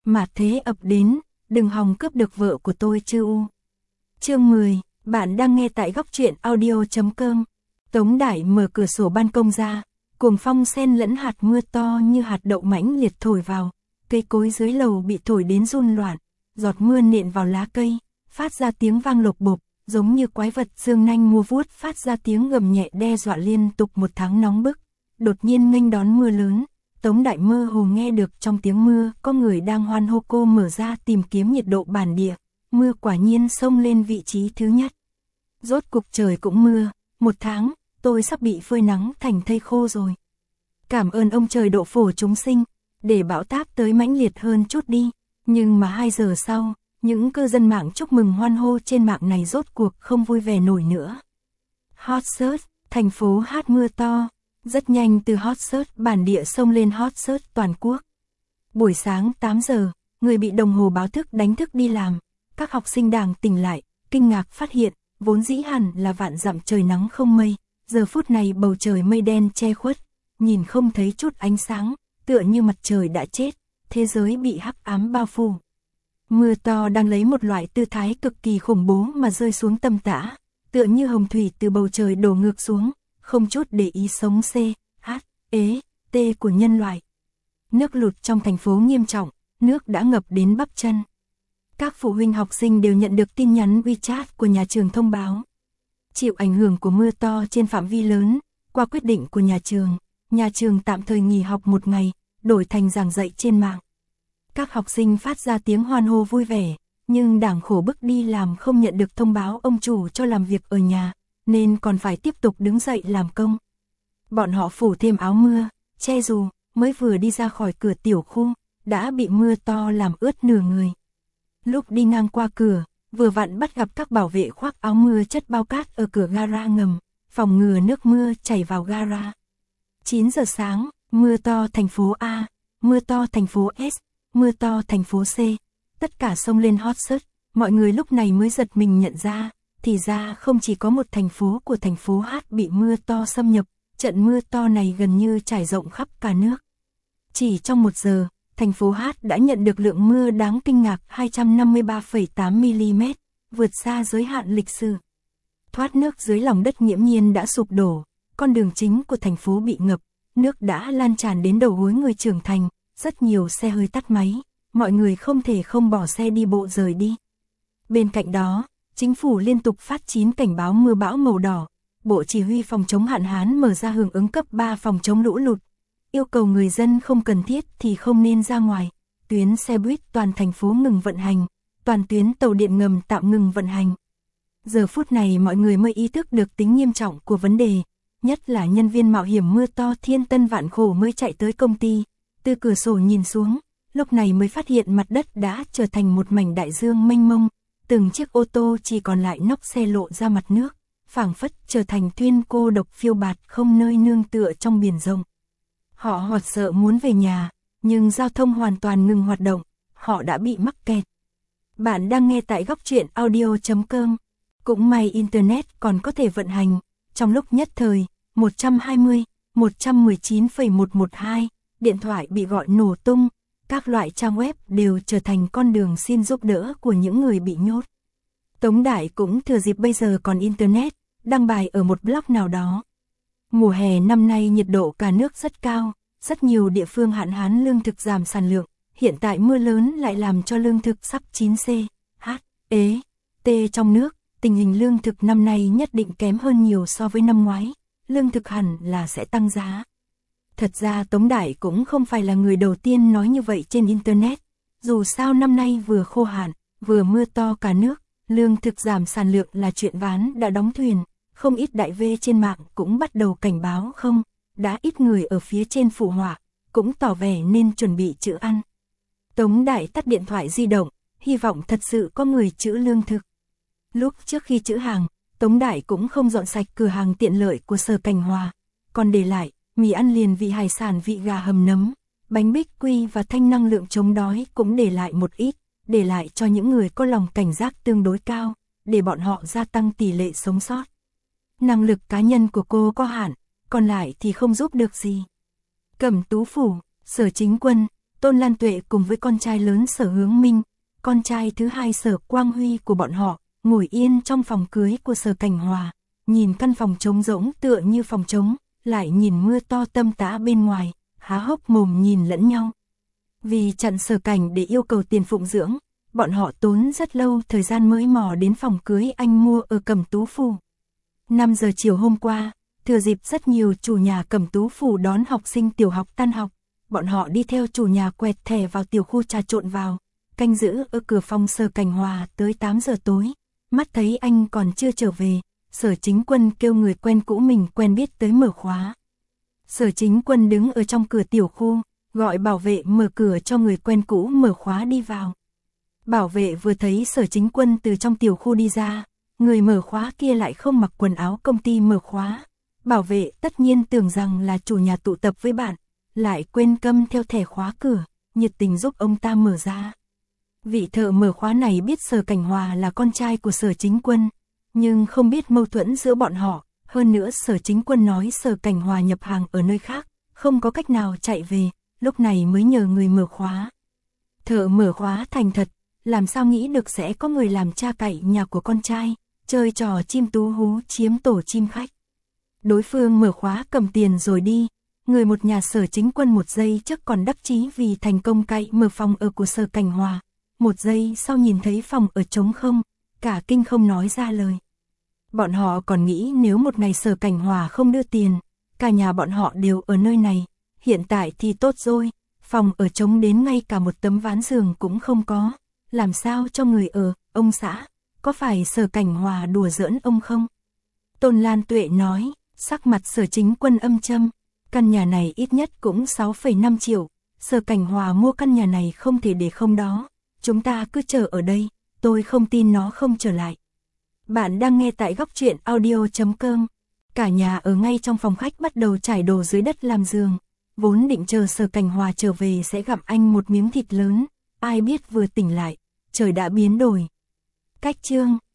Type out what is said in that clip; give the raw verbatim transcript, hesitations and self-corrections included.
mà thế ập đến, đừng hòng cướp được vợ của tôi chứ u. Chương mười, bạn đang nghe tại góc truyện audio chấm com. Tống Đại mở cửa sổ ban công ra, cuồng phong xen lẫn hạt mưa to như hạt đậu mãnh liệt thổi vào, cây cối dưới lầu bị thổi đến run loạn, giọt mưa nện vào lá cây, phát ra tiếng vang lộc bộp, giống như quái vật dương nanh mua vuốt phát ra tiếng gầm nhẹ đe dọa liên tục một tháng nóng bức. Đột nhiên nghênh đón mưa lớn, Tống Đại mơ hồ nghe được trong tiếng mưa có người đang hoan hô cô mở ra tìm kiếm nhiệt độ bản địa, mưa quả nhiên xông lên vị trí thứ nhất. Rốt cục trời cũng mưa, một tháng, tôi sắp bị phơi nắng thành thây khô rồi. Cảm ơn ông trời độ phổ chúng sinh, để bão táp tới mãnh liệt hơn chút đi, nhưng mà hai giờ sau, những cư dân mạng chúc mừng hoan hô trên mạng này rốt cuộc không vui vẻ nổi nữa. Hot search, thành phố hát mưa to. Rất nhanh từ hot search bản địa xông lên hot search toàn quốc. Buổi sáng tám giờ, người bị đồng hồ báo thức đánh thức đi làm. Các học sinh đang tỉnh lại, kinh ngạc phát hiện, vốn dĩ hẳn là vạn dặm trời nắng không mây. Giờ phút này bầu trời mây đen che khuất, nhìn không thấy chút ánh sáng, tựa như mặt trời đã chết, thế giới bị hắc ám bao phủ. Mưa to đang lấy một loại tư thái cực kỳ khủng bố mà rơi xuống tầm tã, tựa như hồng thủy từ bầu trời đổ ngược xuống. Không chút để ý sống C, H, E, T của nhân loại. Nước lụt trong thành phố nghiêm trọng, nước đã ngập đến bắp chân. Các phụ huynh học sinh đều nhận được tin nhắn WeChat của nhà trường thông báo. Chịu ảnh hưởng của mưa to trên phạm vi lớn, qua quyết định của nhà trường, nhà trường tạm thời nghỉ học một ngày, đổi thành giảng dạy trên mạng. Các học sinh phát ra tiếng hoan hô vui vẻ, nhưng đảng khổ bức đi làm không nhận được thông báo ông chủ cho làm việc ở nhà, nên còn phải tiếp tục đứng dậy làm công. Bọn họ phủ thêm áo mưa, che dù, mới vừa đi ra khỏi cửa tiểu khu, đã bị mưa to làm ướt nửa người. Lúc đi ngang qua cửa, vừa vặn bắt gặp các bảo vệ khoác áo mưa chất bao cát ở cửa gara ngầm, phòng ngừa nước mưa chảy vào gara. chín giờ sáng, mưa to thành phố A, mưa to thành phố S, mưa to thành phố C, tất cả xông lên hot search, mọi người lúc này mới giật mình nhận ra. Thì ra không chỉ có một thành phố của thành phố H bị mưa to xâm nhập, trận mưa to này gần như trải rộng khắp cả nước. Chỉ trong một giờ, thành phố H đã nhận được lượng mưa đáng kinh ngạc hai trăm năm mươi ba phẩy tám mi-li-mét, vượt xa giới hạn lịch sử. Thoát nước dưới lòng đất nghiễm nhiên đã sụp đổ, con đường chính của thành phố bị ngập, nước đã lan tràn đến đầu gối người trưởng thành, rất nhiều xe hơi tắt máy, mọi người không thể không bỏ xe đi bộ rời đi. Bên cạnh đó, chính phủ liên tục phát chín cảnh báo mưa bão màu đỏ, Bộ Chỉ huy phòng chống hạn hán mở ra hưởng ứng cấp ba phòng chống lũ lụt, yêu cầu người dân không cần thiết thì không nên ra ngoài, tuyến xe buýt toàn thành phố ngừng vận hành, toàn tuyến tàu điện ngầm tạm ngừng vận hành. Giờ phút này mọi người mới ý thức được tính nghiêm trọng của vấn đề, nhất là nhân viên mạo hiểm mưa to thiên tân vạn khổ mới chạy tới công ty, từ cửa sổ nhìn xuống, lúc này mới phát hiện mặt đất đã trở thành một mảnh đại dương mênh mông. Từng chiếc ô tô chỉ còn lại nóc xe lộ ra mặt nước, phảng phất trở thành thuyền cô độc phiêu bạt không nơi nương tựa trong biển rộng. Họ hoảng sợ muốn về nhà, nhưng giao thông hoàn toàn ngừng hoạt động, họ đã bị mắc kẹt. Bạn đang nghe tại góc truyện audio chấm com. Cũng may Internet còn có thể vận hành, trong lúc nhất thời, một trăm hai mươi, một trăm mười chín phẩy một một hai, điện thoại bị gọi nổ tung. Các loại trang web đều trở thành con đường xin giúp đỡ của những người bị nhốt. Tống Đại cũng thừa dịp bây giờ còn Internet, đăng bài ở một blog nào đó. Mùa hè năm nay nhiệt độ cả nước rất cao, rất nhiều địa phương hạn hán lương thực giảm sản lượng, hiện tại mưa lớn lại làm cho lương thực sắp chín C, H, E, T trong nước, tình hình lương thực năm nay nhất định kém hơn nhiều so với năm ngoái, lương thực hẳn là sẽ tăng giá. Thật ra Tống Đại cũng không phải là người đầu tiên nói như vậy trên Internet. Dù sao năm nay vừa khô hạn, vừa mưa to cả nước, lương thực giảm sản lượng là chuyện ván đã đóng thuyền. Không ít đại V trên mạng cũng bắt đầu cảnh báo không, đã ít người ở phía trên phụ họa, cũng tỏ vẻ nên chuẩn bị trữ ăn. Tống Đại tắt điện thoại di động, hy vọng thật sự có người trữ lương thực. Lúc trước khi trữ hàng, Tống Đại cũng không dọn sạch cửa hàng tiện lợi của Sở Cảnh Hòa, còn để lại mì ăn liền vị hải sản vị gà hầm nấm, bánh bích quy và thanh năng lượng chống đói cũng để lại một ít, để lại cho những người có lòng cảnh giác tương đối cao, để bọn họ gia tăng tỷ lệ sống sót. Năng lực cá nhân của cô có hạn, còn lại thì không giúp được gì. Cẩm Tú Phủ, Sở Chính Quân, Tôn Lan Tuệ cùng với con trai lớn Sở Hướng Minh, con trai thứ hai Sở Quang Huy của bọn họ, ngồi yên trong phòng cưới của Sở Cảnh Hòa, nhìn căn phòng trống rỗng tựa như phòng trống, lại nhìn mưa to tầm tã bên ngoài, há hốc mồm nhìn lẫn nhau. Vì chặn Sở Cảnh để yêu cầu tiền phụng dưỡng, bọn họ tốn rất lâu thời gian mới mò đến phòng cưới anh mua ở Cẩm Tú Phủ. năm giờ chiều hôm qua, thừa dịp rất nhiều chủ nhà Cẩm Tú Phủ đón học sinh tiểu học tan học, bọn họ đi theo chủ nhà quẹt thẻ vào tiểu khu trà trộn vào, canh giữ ở cửa phòng Sở Cảnh Hòa tới tám giờ tối. Mắt thấy anh còn chưa trở về, Sở Chính Quân kêu người quen cũ mình quen biết tới mở khóa. Sở Chính Quân đứng ở trong cửa tiểu khu, gọi bảo vệ mở cửa cho người quen cũ mở khóa đi vào. Bảo vệ vừa thấy Sở Chính Quân từ trong tiểu khu đi ra, người mở khóa kia lại không mặc quần áo công ty mở khóa. Bảo vệ tất nhiên tưởng rằng là chủ nhà tụ tập với bạn, lại quên câm theo thẻ khóa cửa, nhiệt tình giúp ông ta mở ra. Vị thợ mở khóa này biết Sở Cảnh Hòa là con trai của Sở Chính Quân, nhưng không biết mâu thuẫn giữa bọn họ, hơn nữa Sở Chính Quân nói Sở Cảnh Hòa nhập hàng ở nơi khác, không có cách nào chạy về, lúc này mới nhờ người mở khóa. Thợ mở khóa thành thật, làm sao nghĩ được sẽ có người làm cha cậy nhà của con trai, chơi trò chim tú hú chiếm tổ chim khách. Đối phương mở khóa cầm tiền rồi đi, người một nhà Sở Chính Quân một giây trước còn đắc chí vì thành công cậy mở phòng ở của Sở Cảnh Hòa, một giây sau nhìn thấy phòng ở trống không, cả kinh không nói ra lời. Bọn họ còn nghĩ nếu một ngày Sở Cảnh Hòa không đưa tiền, cả nhà bọn họ đều ở nơi này, hiện tại thì tốt rồi, phòng ở trống đến ngay cả một tấm ván giường cũng không có, làm sao cho người ở, ông xã, có phải Sở Cảnh Hòa đùa giỡn ông không? Tôn Lan Tuệ nói, sắc mặt Sở Chính Quân âm châm, căn nhà này ít nhất cũng sáu phẩy năm triệu, Sở Cảnh Hòa mua căn nhà này không thể để không đó, chúng ta cứ chờ ở đây, tôi không tin nó không trở lại. Bạn đang nghe tại góc truyện audio chấm com. Cả nhà ở ngay trong phòng khách bắt đầu trải đồ dưới đất làm giường, vốn định chờ Sở Cảnh Hòa trở về sẽ gặm anh một miếng thịt lớn, ai biết vừa tỉnh lại, trời đã biến đổi. Cách chương